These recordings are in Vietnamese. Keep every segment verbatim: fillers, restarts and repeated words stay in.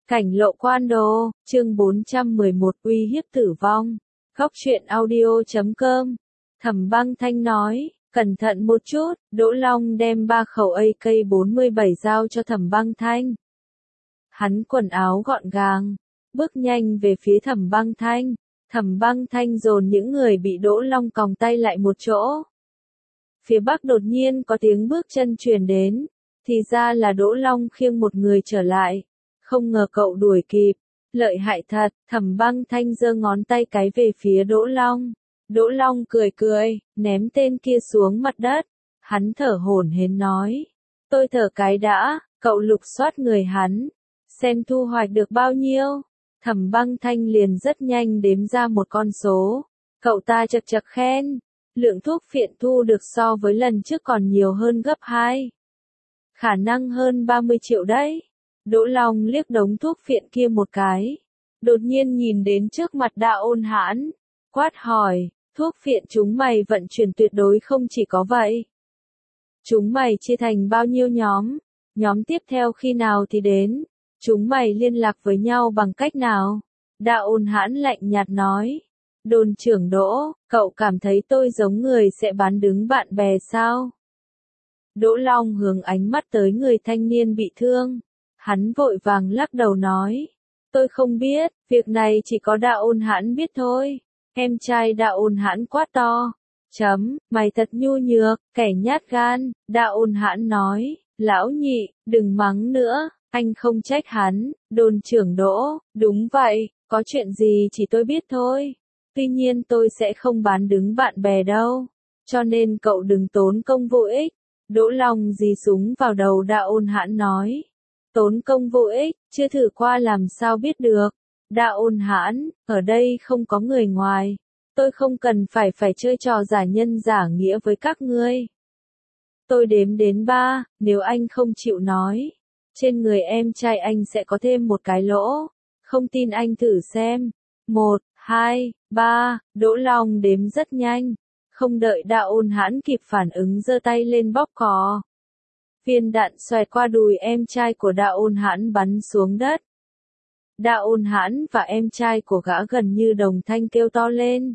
Cảnh lộ quan đồ, chương bốn trăm mười một uy hiếp tử vong. Góc truyện audio chấm com. Thẩm Băng Thanh nói, cẩn thận một chút, Đỗ Long đem ba khẩu A K bốn mươi bảy giao cho Thẩm Băng Thanh. Hắn quần áo gọn gàng, bước nhanh về phía Thẩm Băng Thanh. Thẩm Băng Thanh dồn những người bị Đỗ Long còng tay lại một chỗ. Phía bắc đột nhiên có tiếng bước chân truyền đến, thì ra là Đỗ Long khiêng một người trở lại. Không ngờ cậu đuổi kịp, lợi hại thật. Thẩm Băng Thanh giơ ngón tay cái về phía Đỗ Long. Đỗ Long cười cười, ném tên kia xuống mặt đất. Hắn thở hổn hển nói, tôi thở cái đã. Cậu lục soát người hắn, xem thu hoạch được bao nhiêu. Thẩm Băng Thanh liền rất nhanh đếm ra một con số. Cậu ta chật chật khen, lượng thuốc phiện thu được so với lần trước còn nhiều hơn gấp hai. Khả năng hơn ba mươi triệu đấy. Đỗ Long liếc đống thuốc phiện kia một cái, đột nhiên nhìn đến trước mặt Đạo Ôn Hãn, quát hỏi, thuốc phiện chúng mày vận chuyển tuyệt đối không chỉ có vậy. Chúng mày chia thành bao nhiêu nhóm, nhóm tiếp theo khi nào thì đến, chúng mày liên lạc với nhau bằng cách nào? Đạo Ôn Hãn lạnh nhạt nói, đồn trưởng Đỗ, cậu cảm thấy tôi giống người sẽ bán đứng bạn bè sao? Đỗ Long hướng ánh mắt tới người thanh niên bị thương. Hắn vội vàng lắc đầu nói, tôi không biết, việc này chỉ có Đạo Ôn Hãn biết thôi. Em trai Đạo Ôn Hãn quát to, chấm, mày thật nhu nhược, kẻ nhát gan. Đạo Ôn Hãn nói, lão nhị, đừng mắng nữa, anh không trách hắn. Đồn trưởng Đỗ, đúng vậy, có chuyện gì chỉ tôi biết thôi. Tuy nhiên tôi sẽ không bán đứng bạn bè đâu, cho nên cậu đừng tốn công vô ích. Đỗ Long dí súng vào đầu Đạo Ôn Hãn nói, tốn công vô ích, chưa thử qua làm sao biết được. Đạo Ôn Hãn, ở đây không có người ngoài, tôi không cần phải phải chơi trò giả nhân giả nghĩa với các ngươi. Tôi đếm đến ba, nếu anh không chịu nói, trên người em trai anh sẽ có thêm một cái lỗ, không tin anh thử xem. Một, hai, ba, Đỗ Long đếm rất nhanh, không đợi Đạo Ôn Hãn kịp phản ứng giơ tay lên bóp cò. Viên đạn xoẹt qua đùi em trai của Đạo Ôn Hãn bắn xuống đất. Đạo Ôn Hãn và em trai của gã gần như đồng thanh kêu to lên.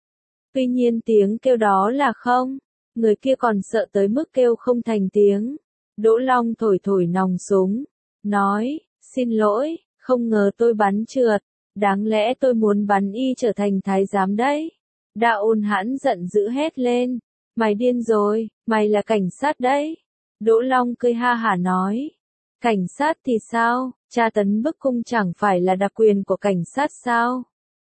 Tuy nhiên tiếng kêu đó là không, người kia còn sợ tới mức kêu không thành tiếng. Đỗ Long thổi thổi nòng súng, nói, xin lỗi, không ngờ tôi bắn trượt, đáng lẽ tôi muốn bắn y trở thành thái giám đấy. Đạo Ôn Hãn giận dữ hét lên, mày điên rồi, mày là cảnh sát đấy. Đỗ Long cười ha hả nói, cảnh sát thì sao, tra tấn bức cung chẳng phải là đặc quyền của cảnh sát sao?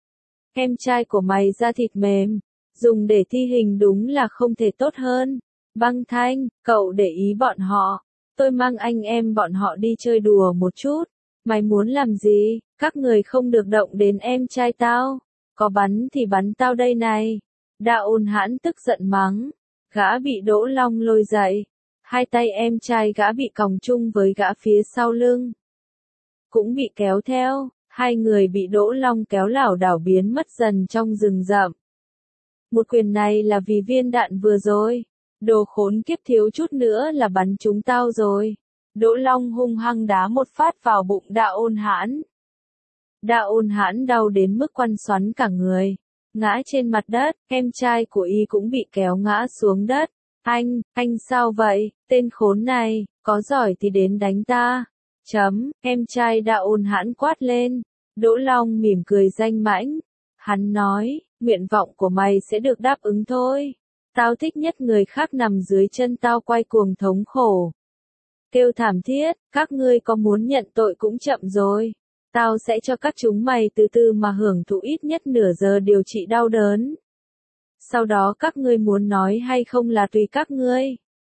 Em trai của mày da thịt mềm, dùng để thi hình đúng là không thể tốt hơn. Băng Thanh, cậu để ý bọn họ, tôi mang anh em bọn họ đi chơi đùa một chút. Mày muốn làm gì, các người không được động đến em trai tao, có bắn thì bắn tao đây này. Đạo Ôn Hãn tức giận mắng, gã bị Đỗ Long lôi dậy. Hai tay em trai gã bị còng chung với gã phía sau lưng, cũng bị kéo theo, hai người bị Đỗ Long kéo lảo đảo biến mất dần trong rừng rậm. Một quyền này là vì viên đạn vừa rồi, đồ khốn kiếp thiếu chút nữa là bắn chúng tao rồi. Đỗ Long hung hăng đá một phát vào bụng Đạo Ôn Hãn. Đạo Ôn Hãn đau đến mức quằn xoắn cả người, ngã trên mặt đất, em trai của y cũng bị kéo ngã xuống đất. Anh, anh sao vậy, tên khốn này, có giỏi thì đến đánh ta. Chấm, em trai Đạo Ôn Hãn quát lên. Đỗ Long mỉm cười danh mãnh. Hắn nói, nguyện vọng của mày sẽ được đáp ứng thôi. Tao thích nhất người khác nằm dưới chân tao quay cuồng thống khổ. Kêu thảm thiết, các ngươi có muốn nhận tội cũng chậm rồi. Tao sẽ cho các chúng mày từ từ mà hưởng thụ ít nhất nửa giờ điều trị đau đớn. Sau đó các ngươi muốn nói hay không là tùy các ngươi.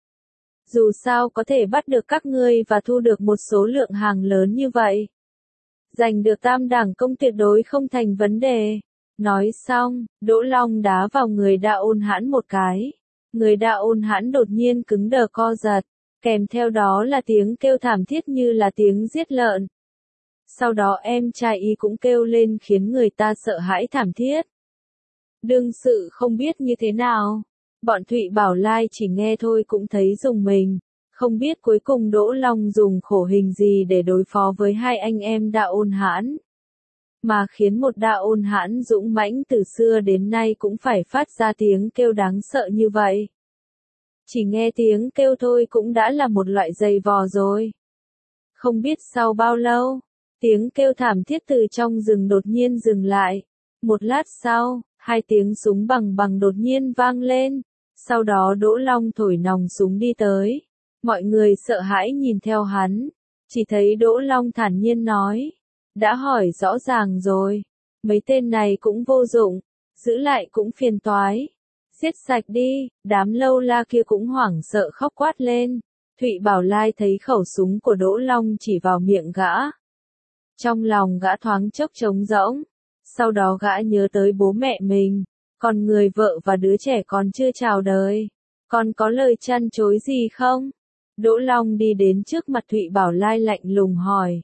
Dù sao có thể bắt được các ngươi và thu được một số lượng hàng lớn như vậy. Giành được tam đẳng công tuyệt đối không thành vấn đề. Nói xong, Đỗ Long đá vào người Đạo Ôn Hãn một cái. Người Đạo Ôn Hãn đột nhiên cứng đờ co giật, kèm theo đó là tiếng kêu thảm thiết như là tiếng giết lợn. Sau đó em trai y cũng kêu lên khiến người ta sợ hãi thảm thiết. Đương sự không biết như thế nào, bọn Thụy Bảo Lai chỉ nghe thôi cũng thấy rùng mình, Không biết cuối cùng Đỗ Long dùng khổ hình gì để đối phó với hai anh em Đa Ôn Hãn, mà khiến một Đa Ôn Hãn dũng mãnh từ xưa đến nay cũng phải phát ra tiếng kêu đáng sợ như vậy. Chỉ nghe tiếng kêu thôi cũng đã là một loại dày vò rồi. Không biết sau bao lâu, tiếng kêu thảm thiết từ trong rừng đột nhiên dừng lại. Một lát sau, hai tiếng súng bằng bằng đột nhiên vang lên. Sau đó Đỗ Long thổi nòng súng đi tới. Mọi người sợ hãi nhìn theo hắn. Chỉ thấy Đỗ Long thản nhiên nói. Đã hỏi rõ ràng rồi. Mấy tên này cũng vô dụng. Giữ lại cũng phiền toái. Giết sạch đi. Đám lâu la kia cũng hoảng sợ khóc quát lên. Thụy Bảo Lai thấy khẩu súng của Đỗ Long chỉ vào miệng gã. Trong lòng gã thoáng chốc trống rỗng. Sau đó gã nhớ tới bố mẹ mình. Còn người vợ và đứa trẻ còn chưa chào đời. Còn có lời chăn chối gì không? Đỗ Long đi đến trước mặt Thụy Bảo Lai lạnh lùng hỏi.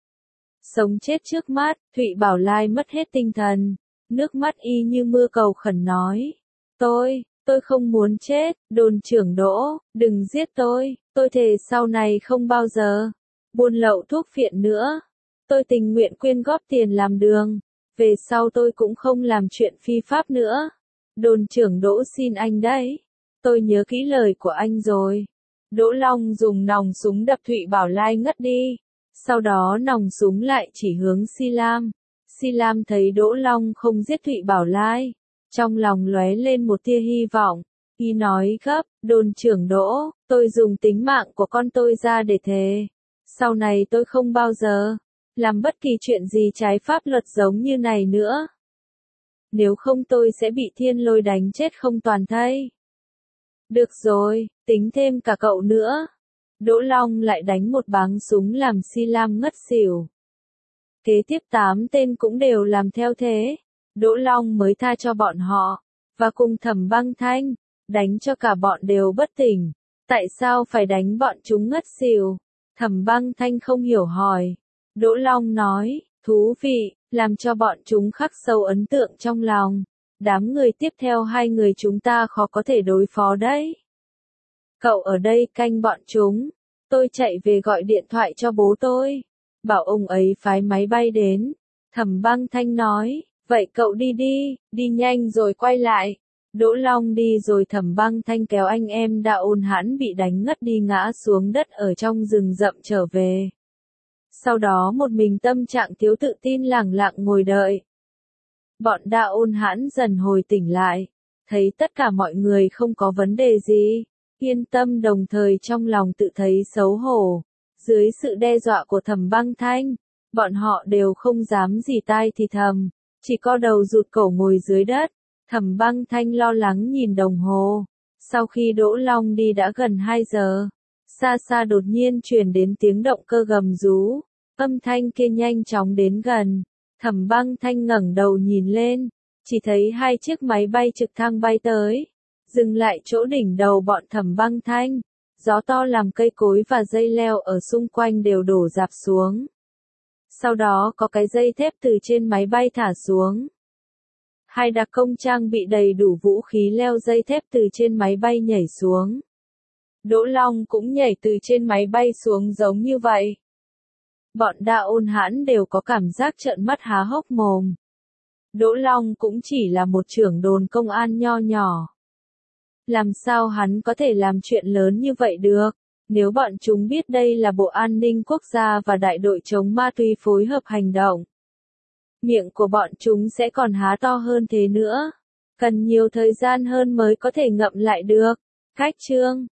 Sống chết trước mắt, Thụy Bảo Lai mất hết tinh thần. Nước mắt y như mưa cầu khẩn nói. Tôi, tôi không muốn chết, đồn trưởng Đỗ, đừng giết tôi, tôi thề sau này không bao giờ buôn lậu thuốc phiện nữa. Tôi tình nguyện quyên góp tiền làm đường, về sau tôi cũng không làm chuyện phi pháp nữa. Đồn trưởng Đỗ xin anh đấy, tôi nhớ kỹ lời của anh rồi. Đỗ Long dùng nòng súng đập Thụy Bảo Lai ngất đi, sau đó nòng súng lại chỉ hướng Si Lam. Si Lam thấy Đỗ Long không giết Thụy Bảo Lai, trong lòng lóe lên một tia hy vọng. Y nói gấp, đồn trưởng Đỗ, tôi dùng tính mạng của con tôi ra để thề. Sau này tôi không bao giờ làm bất kỳ chuyện gì trái pháp luật giống như này nữa. Nếu không tôi sẽ bị thiên lôi đánh chết không toàn thây. Được rồi, tính thêm cả cậu nữa. Đỗ Long lại đánh một báng súng làm Si Lam ngất xỉu. Kế tiếp tám tên cũng đều làm theo thế. Đỗ Long mới tha cho bọn họ, và cùng Thẩm Băng Thanh, đánh cho cả bọn đều bất tỉnh. Tại sao phải đánh bọn chúng ngất xỉu? Thẩm Băng Thanh không hiểu hỏi. Đỗ Long nói, thú vị, làm cho bọn chúng khắc sâu ấn tượng trong lòng. Đám người tiếp theo hai người chúng ta khó có thể đối phó đấy. Cậu ở đây canh bọn chúng. Tôi chạy về gọi điện thoại cho bố tôi. Bảo ông ấy phái máy bay đến. Thẩm Băng Thanh nói, vậy cậu đi đi, đi nhanh rồi quay lại. Đỗ Long đi rồi Thẩm Băng Thanh kéo anh em Đa Ôn Hãn bị đánh ngất đi ngã xuống đất ở trong rừng rậm trở về. Sau đó một mình tâm trạng thiếu tự tin lẳng lặng ngồi đợi. Bọn Đa Ôn Hãn dần hồi tỉnh lại, thấy tất cả mọi người không có vấn đề gì, yên tâm đồng thời trong lòng tự thấy xấu hổ. Dưới sự đe dọa của Thẩm Băng Thanh, bọn họ đều không dám gì tai thì thầm, chỉ co đầu rụt cổ ngồi dưới đất. Thẩm Băng Thanh lo lắng nhìn đồng hồ. Sau khi Đỗ Long đi đã gần hai giờ, xa xa đột nhiên truyền đến tiếng động cơ gầm rú. Âm thanh kia nhanh chóng đến gần. Thẩm Băng Thanh ngẩng đầu nhìn lên, chỉ thấy hai chiếc máy bay trực thăng bay tới, dừng lại chỗ đỉnh đầu bọn Thẩm Băng Thanh. Gió to làm cây cối và dây leo ở xung quanh đều đổ rạp xuống. Sau đó có cái dây thép từ trên máy bay thả xuống. Hai đặc công trang bị đầy đủ vũ khí leo dây thép từ trên máy bay nhảy xuống. Đỗ Long cũng nhảy từ trên máy bay xuống giống như vậy. Bọn Đa Ôn Hãn đều có cảm giác trợn mắt há hốc mồm. Đỗ Long cũng chỉ là một trưởng đồn công an nho nhỏ. Làm sao hắn có thể làm chuyện lớn như vậy được? Nếu bọn chúng biết đây là Bộ An ninh Quốc gia và đại đội chống ma túy phối hợp hành động, miệng của bọn chúng sẽ còn há to hơn thế nữa. Cần nhiều thời gian hơn mới có thể ngậm lại được. Cách chương